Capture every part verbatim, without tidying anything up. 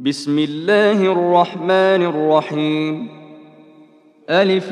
بسم الله الرحمن الرحيم. ألف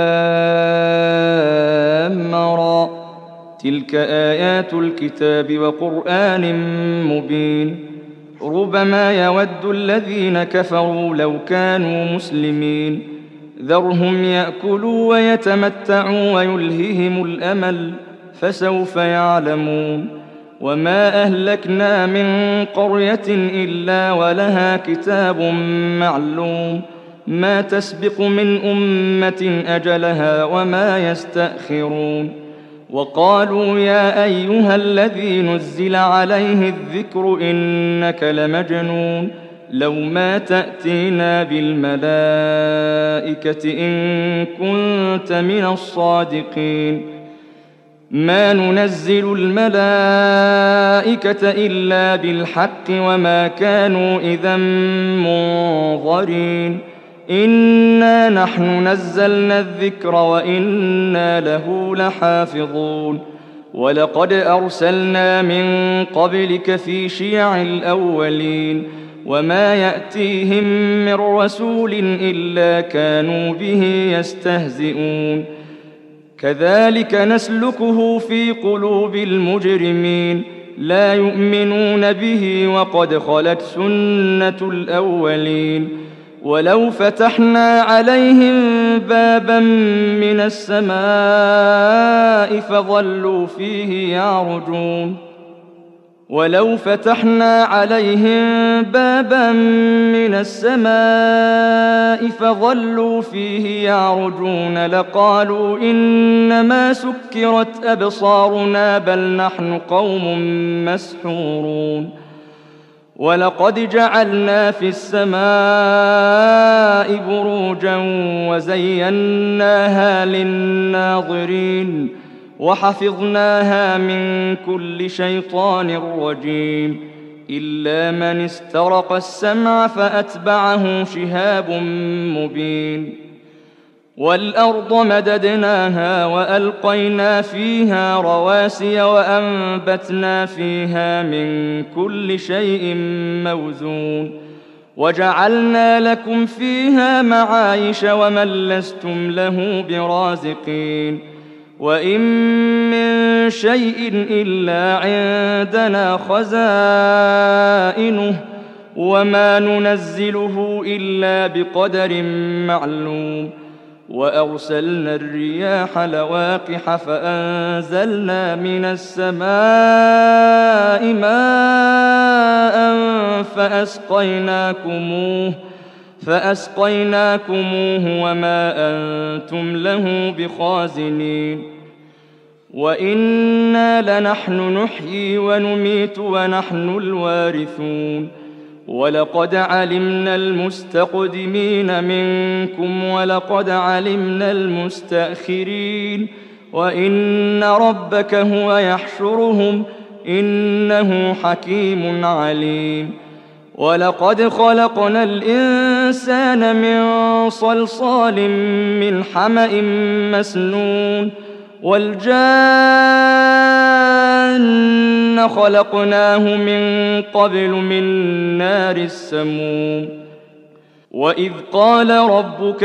لام را، تلك آيات الكتاب وقرآن مبين. ربما يود الذين كفروا لو كانوا مسلمين، ذرهم يأكلوا ويتمتعوا ويلههم الأمل، فسوف يعلمون. وما أهلكنا من قرية إلا ولها كتاب معلوم، ما تسبق من أمة أجلها وما يستأخرون. وقالوا يا أيها الذي نزل عليه الذكر إنك لمجنون، لو ما تأتينا بالملائكة إن كنت من الصادقين. ما ننزل الملائكة إلا بالحق وما كانوا إذا منظرين. إنا نحن نزلنا الذكر وإنا له لحافظون. ولقد أرسلنا من قبلك في شيع الأولين، وما يأتيهم من رسول إلا كانوا به يستهزئون. كذلك نسلكه في قلوب المجرمين، لا يؤمنون به وقد خلت سنة الأولين. ولو فتحنا عليهم بابا من السماء فظلوا فيه يعرجون ولو فتحنا عليهم بابا من السماء فظلوا فيه يعرجون لقالوا إنما سكرت أبصارنا بل نحن قوم مسحورون. ولقد جعلنا في السماء بروجا وزيناها للناظرين، وحفظناها من كل شيطان رجيم، إلا من استرق السمع فأتبعه شهاب مبين. والأرض مددناها وألقينا فيها رواسي وأنبتنا فيها من كل شيء موزون، وجعلنا لكم فيها معايش ومن لستم له برازقين. وإن من شيء إلا عندنا خزائنه وما ننزله إلا بقدر معلوم. وأرسلنا الرياح لواقح فأنزلنا من السماء ماء فأسقيناكموه فأسقيناكموه وما أنتم له بخازنين. وإنا لنحن نحيي ونميت ونحن الوارثون. ولقد علمنا المستقدمين منكم ولقد علمنا المستأخرين، وإن ربك هو يحشرهم إنه حكيم عليم. ولقد خلقنا الإنسان من صلصال من حمأ مسنون، والجان خلقناه من قبل من نار السموم. وإذ قال ربك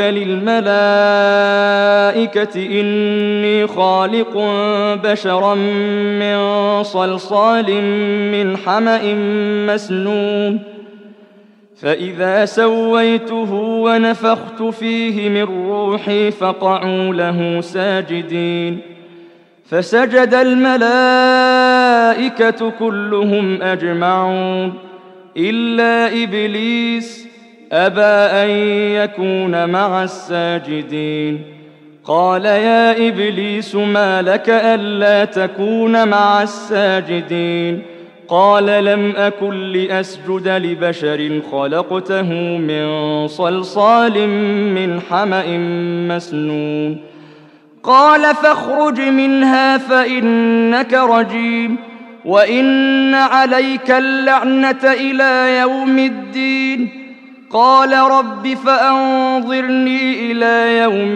للملائكة إني خالق بشرا من صلصال من حمأ مسنون، فإذا سويته ونفخت فيه من روحي فقعوا له ساجدين. فسجد الملائكة كلهم أجمعون إلا إبليس أبى أن يكون مع الساجدين. قال يا إبليس ما لك ألا تكون مع الساجدين؟ قال لم أكن لأسجد لبشر خلقته من صلصال من حمأ مسنون. قال فاخرج منها فإنك رجيم، وإن عليك اللعنة إلى يوم الدين. قال رب فأنظرني إلى يوم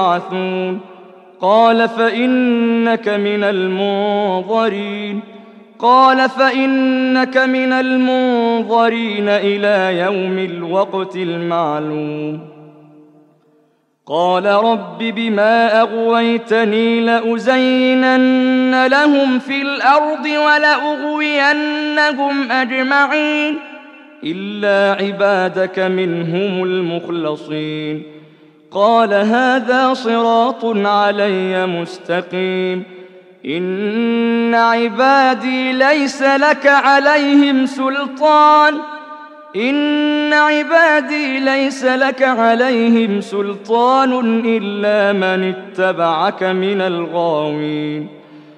يبعثون. قال فإنك من المنظرين قال فإنك من المنظرين إلى يوم الوقت المعلوم. قال رب بما أغويتني لأزينن لهم في الأرض ولأغوينهم أجمعين إلا عبادك منهم المخلصين. قال هذا صراط علي مستقيم. إن عبادي ليس لك عليهم سلطان إن عبادي ليس لك عليهم سلطان إلا من اتبعك من الغاوين.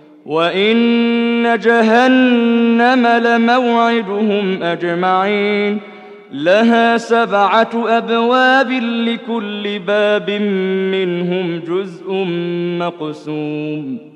وإن جهنم لموعدهم أجمعين لها سبعة أبواب لكل باب منهم جزء مقسوم.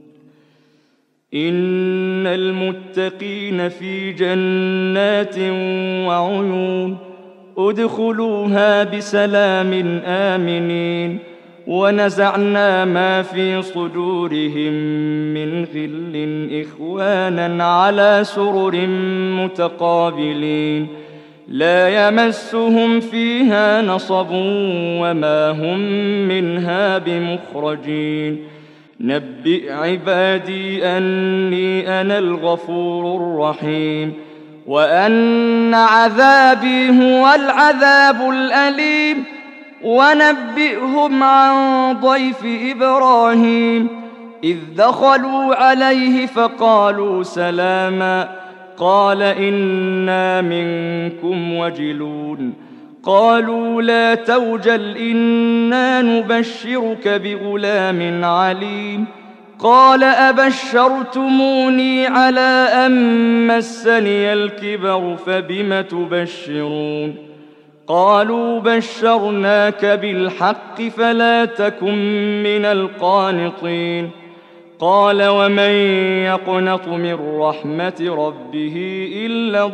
إن المتقين في جنات وعيون ادخلوها بسلام آمنين. ونزعنا ما في صدورهم من غل إخوانا على سرر متقابلين لا يمسهم فيها نصب وما هم منها بمخرجين. نبئ عبادي أني أنا الغفور الرحيم وأن عذابي هو العذاب الأليم. ونبئهم عن ضيف إبراهيم إذ دخلوا عليه فقالوا سلاما قال إنا منكم وجلون. قالوا لا توجل إنا نبشرك بغلام عليم. قال أبشرتموني على أن مسني الكبر فبم تبشرون. قالوا بشرناك بالحق فلا تكن من القانطين. قال ومن يقنط من رحمة ربه إلا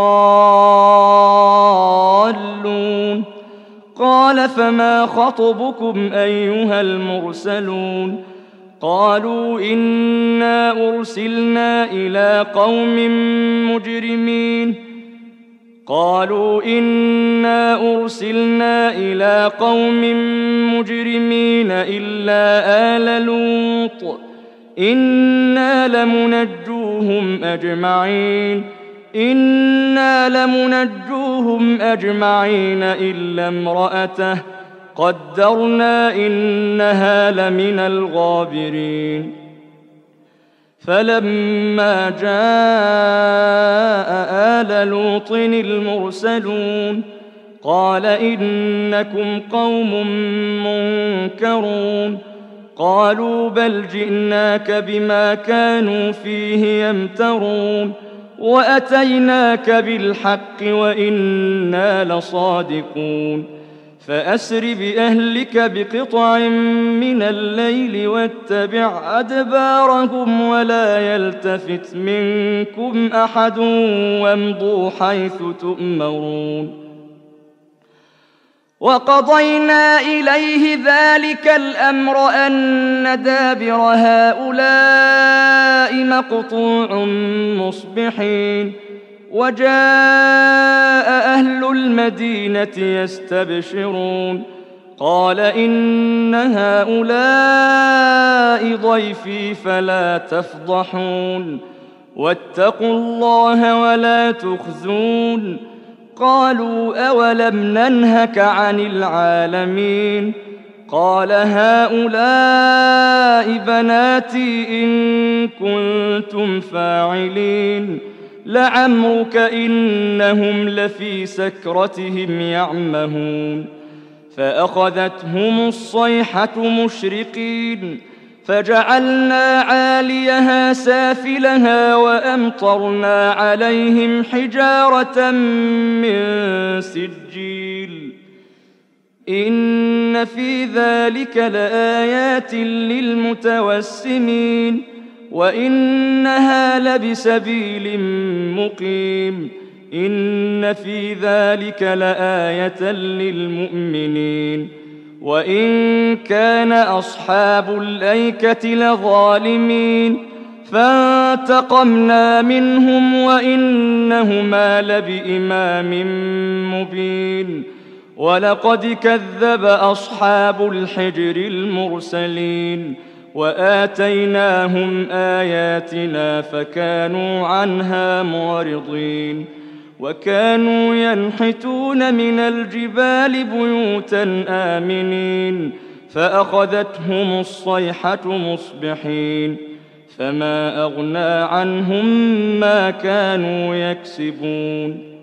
الضالون. قال فما خطبكم أيها المرسلون. قالوا إنا أرسلنا إلى قوم مجرمين. قالوا إنا أرسلنا إلى قوم مجرمين إلا آل لوط إنا لمنجوهم أجمعين إنا لمنجوهم أجمعين إلا امرأته قدرنا إنها لمن الغابرين. فلما جاء آل لوط المرسلون قال إنكم قوم منكرون. قالوا بل جئناك بما كانوا فيه يمترون وأتيناك بالحق وإنا لصادقون. فأسر بأهلك بقطع من الليل واتبع أدبارهم ولا يلتفت منكم أحد وامضوا حيث تؤمرون. وقضينا إليه ذلك الأمر أن دابر هؤلاء مقطوع مصبحين. وجاء أهل المدينة يستبشرون قال إن هؤلاء ضيفي فلا تفضحون واتقوا الله ولا تخزون. قالوا أولم ننهك عن العالمين. قال هؤلاء بناتي إن كنتم فاعلين. لعمرك إنهم لفي سكرتهم يعمهون. فأخذتهم الصيحة مشرقين فجعلنا عاليها سافلها وأمطرنا عليهم حجارة من سجيل. إن في ذلك لآيات للمتوسمين وإنها لبسبيل مقيم. إن في ذلك لآية للمؤمنين. وإن كان أصحاب الأيكة لظالمين فانتقمنا منهم وإنهما لبإمام مبين ولقد كذب أصحاب الحجر المرسلين وآتيناهم آياتنا فكانوا عنها معرضين وكانوا ينحتون من الجبال بيوتا آمنين فأخذتهم الصيحة مصبحين فما أغنى عنهم ما كانوا يكسبون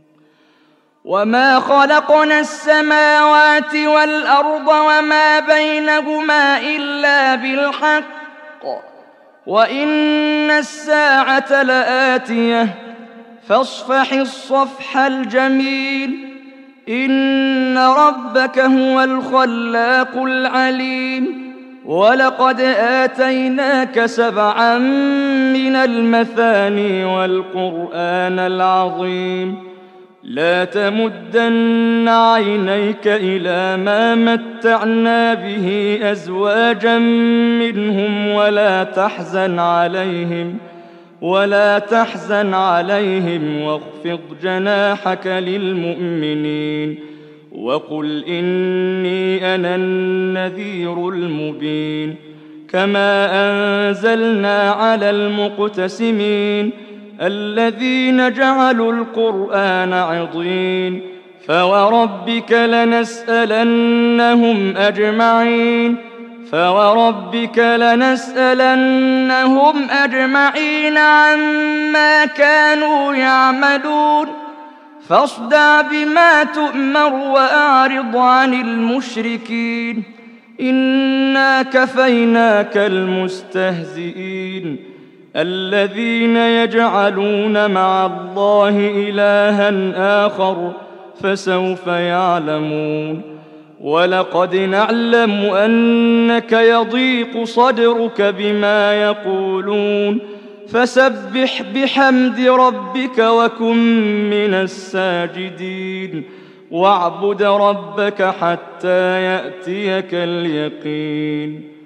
وما خلقنا السماوات والأرض وما بينهما إلا بالحق وإن الساعة لآتية فاصفح الصفح الجميل إن ربك هو الخلاق العليم ولقد آتيناك سبعا من المثاني والقرآن العظيم لا تمدن عينيك إلى ما متعنا به أزواجا منهم ولا تحزن عليهم ولا تحزن عليهم واخفض جناحك للمؤمنين وقل إني أنا النذير المبين كما أنزلنا على المقتسمين الذين جعلوا القرآن عضين فوربك لنسألنهم أجمعين فوربك لنسألنهم أجمعين عما كانوا يعملون فاصدع بما تؤمر وأعرض عن المشركين إنا كفيناك المستهزئين الذين يجعلون مع الله إلها آخر فسوف يعلمون ولقد نعلم أنك يضيق صدرك بما يقولون فسبح بحمد ربك وكن من الساجدين واعبد ربك حتى يأتيك اليقين